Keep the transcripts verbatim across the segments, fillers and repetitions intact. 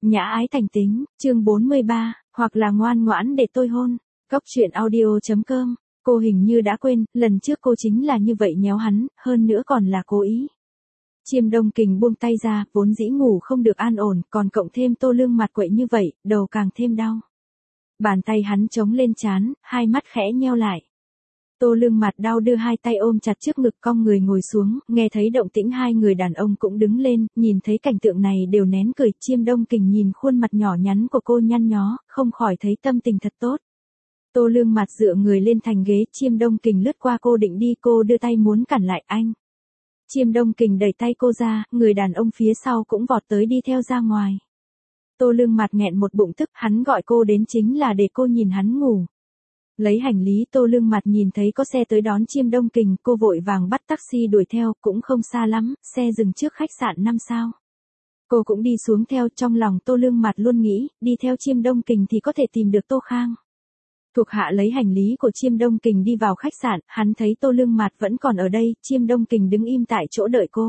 Nhã ái thành tính, chương bốn mươi ba, hoặc là ngoan ngoãn để tôi hôn. Cốc truyện audio.com, cô hình như đã quên, lần trước cô chính là như vậy nhéo hắn, hơn nữa còn là cố ý. Chiêm Đông Kình buông tay ra, vốn dĩ ngủ không được an ổn, còn cộng thêm Tô Lương mặt quậy như vậy, đầu càng thêm đau. Bàn tay hắn chống lên trán, hai mắt khẽ nheo lại. Tô Lương mặt đau đưa hai tay ôm chặt trước ngực cong người ngồi xuống, nghe thấy động tĩnh hai người đàn ông cũng đứng lên, nhìn thấy cảnh tượng này đều nén cười. Chiêm Đông Kình nhìn khuôn mặt nhỏ nhắn của cô nhăn nhó, không khỏi thấy tâm tình thật tốt. Tô Lương mặt dựa người lên thành ghế, Chiêm Đông Kình lướt qua cô định đi, cô đưa tay muốn cản lại anh. Chiêm Đông Kình đẩy tay cô ra, người đàn ông phía sau cũng vọt tới đi theo ra ngoài. Tô Lương mặt nghẹn một bụng tức, hắn gọi cô đến chính là để cô nhìn hắn ngủ. Lấy hành lý, Tô Lương mặt nhìn thấy có xe tới đón Chiêm Đông Kình, cô vội vàng bắt taxi đuổi theo, cũng không xa lắm, xe dừng trước khách sạn năm sao. Cô cũng đi xuống theo, trong lòng Tô Lương mặt luôn nghĩ, đi theo Chiêm Đông Kình thì có thể tìm được Tô Khang. Thuộc hạ lấy hành lý của Chiêm Đông Kình đi vào khách sạn, hắn thấy Tô Lương mặt vẫn còn ở đây, Chiêm Đông Kình đứng im tại chỗ đợi cô.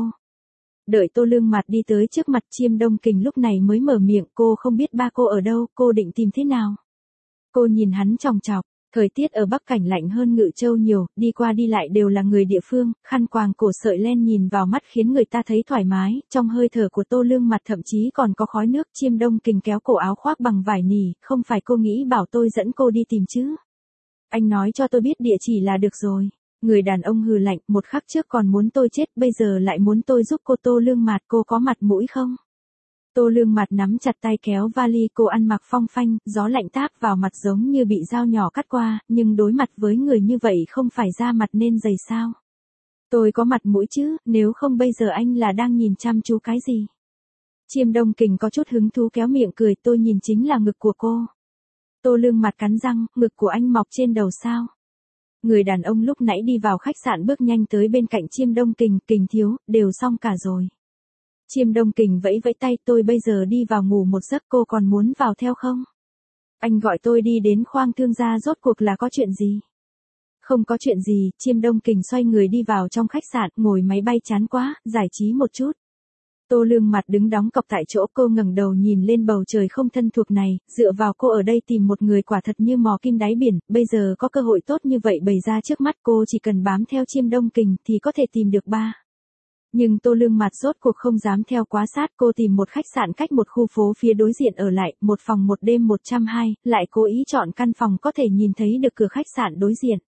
Đợi Tô Lương mặt đi tới trước mặt Chiêm Đông Kình lúc này mới mở miệng, cô không biết ba cô ở đâu, cô định tìm thế nào. Cô nhìn hắn chòng chọc. Thời tiết ở Bắc Cảnh lạnh hơn Ngự Châu nhiều, đi qua đi lại đều là người địa phương, khăn quàng cổ sợi len nhìn vào mắt khiến người ta thấy thoải mái, trong hơi thở của Tô Lương mặt thậm chí còn có khói nước. Chiêm Đông Kình kéo cổ áo khoác bằng vải nỉ, không phải cô nghĩ bảo tôi dẫn cô đi tìm chứ. Anh nói cho tôi biết địa chỉ là được rồi. Người đàn ông hừ lạnh, một khắc trước còn muốn tôi chết, bây giờ lại muốn tôi giúp cô. Tô Lương mặt, cô có mặt mũi không? Tô Lương mặt nắm chặt tay kéo vali, cô ăn mặc phong phanh, gió lạnh táp vào mặt giống như bị dao nhỏ cắt qua, nhưng đối mặt với người như vậy không phải da mặt nên dày sao. Tôi có mặt mũi chứ, nếu không bây giờ anh là đang nhìn chăm chú cái gì. Chiêm Đông Kình có chút hứng thú kéo miệng cười, tôi nhìn chính là ngực của cô. Tô Lương mặt cắn răng, ngực của anh mọc trên đầu sao. Người đàn ông lúc nãy đi vào khách sạn bước nhanh tới bên cạnh Chiêm Đông Kình, Kình thiếu, đều xong cả rồi. Chiêm Đông Kình vẫy vẫy tay, tôi bây giờ đi vào ngủ một giấc, cô còn muốn vào theo không? Anh gọi tôi đi đến khoang thương gia, rốt cuộc là có chuyện gì? Không có chuyện gì, Chiêm Đông Kình xoay người đi vào trong khách sạn, ngồi máy bay chán quá, giải trí một chút. Tô Lương mặt đứng đóng cọc tại chỗ, cô ngẩng đầu nhìn lên bầu trời không thân thuộc này, dựa vào cô ở đây tìm một người quả thật như mò kim đáy biển, bây giờ có cơ hội tốt như vậy bày ra trước mắt cô, chỉ cần bám theo Chiêm Đông Kình thì có thể tìm được ba. Nhưng Tô Lương mặt rốt cuộc không dám theo quá sát, cô tìm một khách sạn cách một khu phố phía đối diện ở lại, một phòng một đêm một trăm hai, lại cố ý chọn căn phòng có thể nhìn thấy được cửa khách sạn đối diện.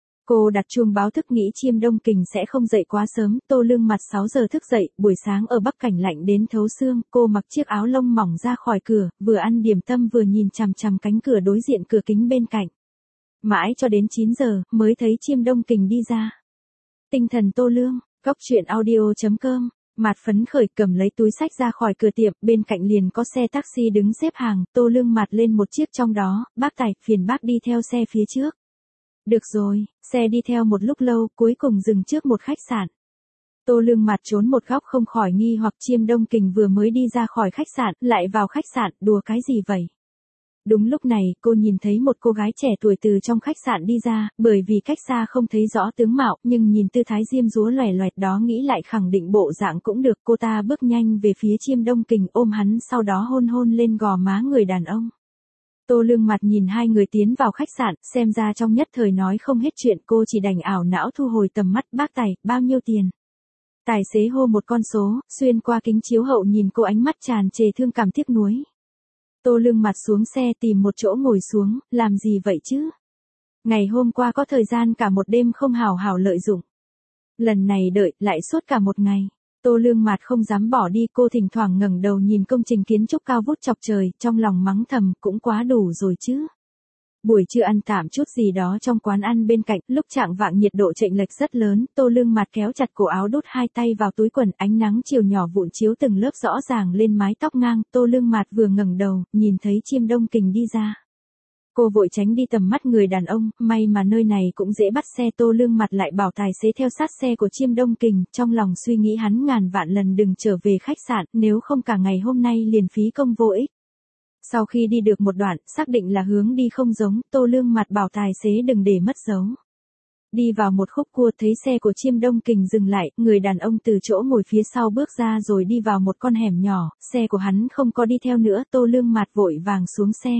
Cô đặt chuông báo thức nghĩ Chiêm Đông Kình sẽ không dậy quá sớm, Tô Lương mặt sáu giờ thức dậy, buổi sáng ở Bắc Cảnh lạnh đến thấu xương, cô mặc chiếc áo lông mỏng ra khỏi cửa, vừa ăn điểm tâm vừa nhìn chằm chằm cánh cửa đối diện cửa kính bên cạnh. Mãi cho đến chín giờ, mới thấy Chiêm Đông Kình đi ra. Tinh thần Tô Lương. Cốc truyện audio.com, mặt phấn khởi cầm lấy túi sách ra khỏi cửa tiệm, bên cạnh liền có xe taxi đứng xếp hàng, Tô Lương mặt lên một chiếc trong đó, bác tài, phiền bác đi theo xe phía trước. Được rồi, xe đi theo một lúc lâu, cuối cùng dừng trước một khách sạn. Tô Lương mặt trốn một góc không khỏi nghi hoặc, Chiêm Đông Kình vừa mới đi ra khỏi khách sạn, lại vào khách sạn, đùa cái gì vậy? Đúng lúc này, cô nhìn thấy một cô gái trẻ tuổi từ trong khách sạn đi ra, bởi vì cách xa không thấy rõ tướng mạo, nhưng nhìn tư thái diêm dúa loẻ loẹt đó nghĩ lại khẳng định bộ dạng cũng được. Cô ta bước nhanh về phía Chiêm Đông Kình, ôm hắn, sau đó hôn hôn lên gò má người đàn ông. Tô Lương mặt nhìn hai người tiến vào khách sạn, xem ra trong nhất thời nói không hết chuyện, cô chỉ đành ảo não thu hồi tầm mắt. Bác tài, bao nhiêu tiền? Tài xế hô một con số, xuyên qua kính chiếu hậu nhìn cô, ánh mắt tràn trề thương cảm tiếc nuối. Tô Lương mặt xuống xe tìm một chỗ ngồi xuống, làm gì vậy chứ? Ngày hôm qua có thời gian cả một đêm không hào hào lợi dụng. Lần này đợi, lại suốt cả một ngày. Tô Lương mặt không dám bỏ đi, cô thỉnh thoảng ngẩng đầu nhìn công trình kiến trúc cao vút chọc trời, trong lòng mắng thầm, cũng quá đủ rồi chứ. Buổi trưa ăn tạm chút gì đó trong quán ăn bên cạnh, lúc chạng vạng nhiệt độ chênh lệch rất lớn, Tô Lương mặt kéo chặt cổ áo, đút hai tay vào túi quần, ánh nắng chiều nhỏ vụn chiếu từng lớp rõ ràng lên mái tóc ngang, Tô Lương mặt vừa ngẩng đầu, nhìn thấy Chiêm Đông Kình đi ra. Cô vội tránh đi tầm mắt người đàn ông, may mà nơi này cũng dễ bắt xe. Tô Lương mặt lại bảo tài xế theo sát xe của Chiêm Đông Kình, trong lòng suy nghĩ hắn ngàn vạn lần đừng trở về khách sạn, nếu không cả ngày hôm nay liền phí công vô ích. Sau khi đi được một đoạn, xác định là hướng đi không giống, Tô Lương mặt bảo tài xế đừng để mất dấu. Đi vào một khúc cua thấy xe của Chiêm Đông Kình dừng lại, người đàn ông từ chỗ ngồi phía sau bước ra rồi đi vào một con hẻm nhỏ, xe của hắn không có đi theo nữa, Tô Lương Mạt vội vàng xuống xe.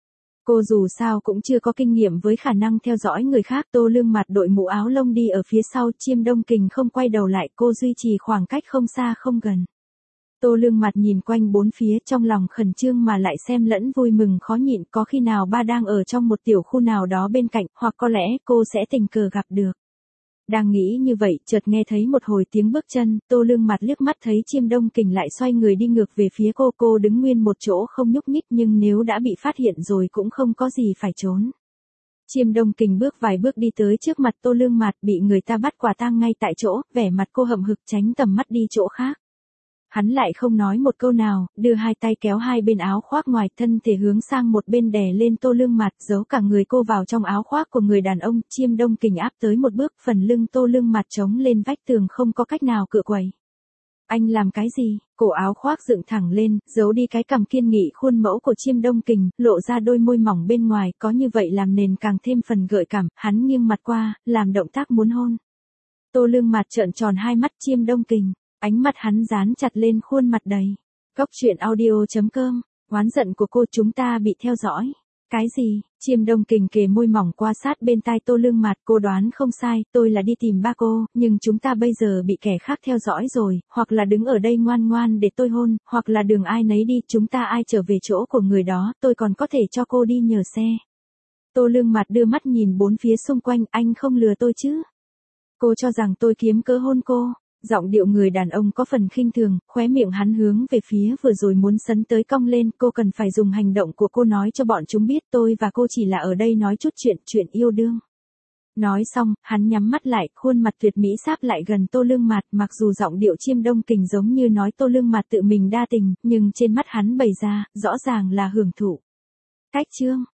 Cô dù sao cũng chưa có kinh nghiệm với khả năng theo dõi người khác, Tô Lương Mạt đội mũ áo lông đi ở phía sau, Chiêm Đông Kình không quay đầu lại, cô duy trì khoảng cách không xa không gần. Tô Lương Mạt nhìn quanh bốn phía trong lòng khẩn trương mà lại xem lẫn vui mừng khó nhịn, có khi nào ba đang ở trong một tiểu khu nào đó bên cạnh, hoặc có lẽ cô sẽ tình cờ gặp được. Đang nghĩ như vậy, chợt nghe thấy một hồi tiếng bước chân, Tô Lương Mạt liếc mắt thấy Chiêm Đông Kình lại xoay người đi ngược về phía cô, cô đứng nguyên một chỗ không nhúc nhích nhưng nếu đã bị phát hiện rồi cũng không có gì phải trốn. Chiêm Đông Kình bước vài bước đi tới trước mặt Tô Lương Mạt, bị người ta bắt quả tang ngay tại chỗ, vẻ mặt cô hậm hực tránh tầm mắt đi chỗ khác. Hắn lại không nói một câu nào, đưa hai tay kéo hai bên áo khoác ngoài, thân thể hướng sang một bên đè lên Tô Lương Mạt, giấu cả người cô vào trong áo khoác của người đàn ông. Chiêm Đông Kình áp tới một bước, phần lưng Tô Lương Mạt chống lên vách tường không có cách nào cựa quậy. Anh làm cái gì? Cổ áo khoác dựng thẳng lên, giấu đi cái cằm kiên nghị khuôn mẫu của Chiêm Đông Kình, lộ ra đôi môi mỏng bên ngoài, có như vậy làm nền càng thêm phần gợi cảm. Hắn nghiêng mặt qua, làm động tác muốn hôn. Tô Lương Mạt trợn tròn hai mắt. Chiêm Đông Kình, ánh mắt hắn dán chặt lên khuôn mặt đầy. Cóc truyện audio chấm com, oán giận của cô, chúng ta bị theo dõi. Cái gì? Chiêm Đông Kình kề môi mỏng qua sát bên tai Tô Lương Mạt, cô đoán không sai, tôi là đi tìm ba cô, nhưng chúng ta bây giờ bị kẻ khác theo dõi rồi, hoặc là đứng ở đây ngoan ngoan để tôi hôn, hoặc là đường ai nấy đi, chúng ta ai trở về chỗ của người đó, tôi còn có thể cho cô đi nhờ xe. Tô Lương Mạt đưa mắt nhìn bốn phía xung quanh, anh không lừa tôi chứ? Cô cho rằng tôi kiếm cớ hôn cô? Giọng điệu người đàn ông có phần khinh thường, khóe miệng hắn hướng về phía vừa rồi muốn sấn tới cong lên, cô cần phải dùng hành động của cô nói cho bọn chúng biết tôi và cô chỉ là ở đây nói chút chuyện, chuyện yêu đương. Nói xong, hắn nhắm mắt lại, khuôn mặt tuyệt mỹ sáp lại gần Tô Lương Mạt, mặc dù giọng điệu Chiêm Đông Kình giống như nói Tô Lương Mạt tự mình đa tình, nhưng trên mắt hắn bày ra, rõ ràng là hưởng thụ. Cách chương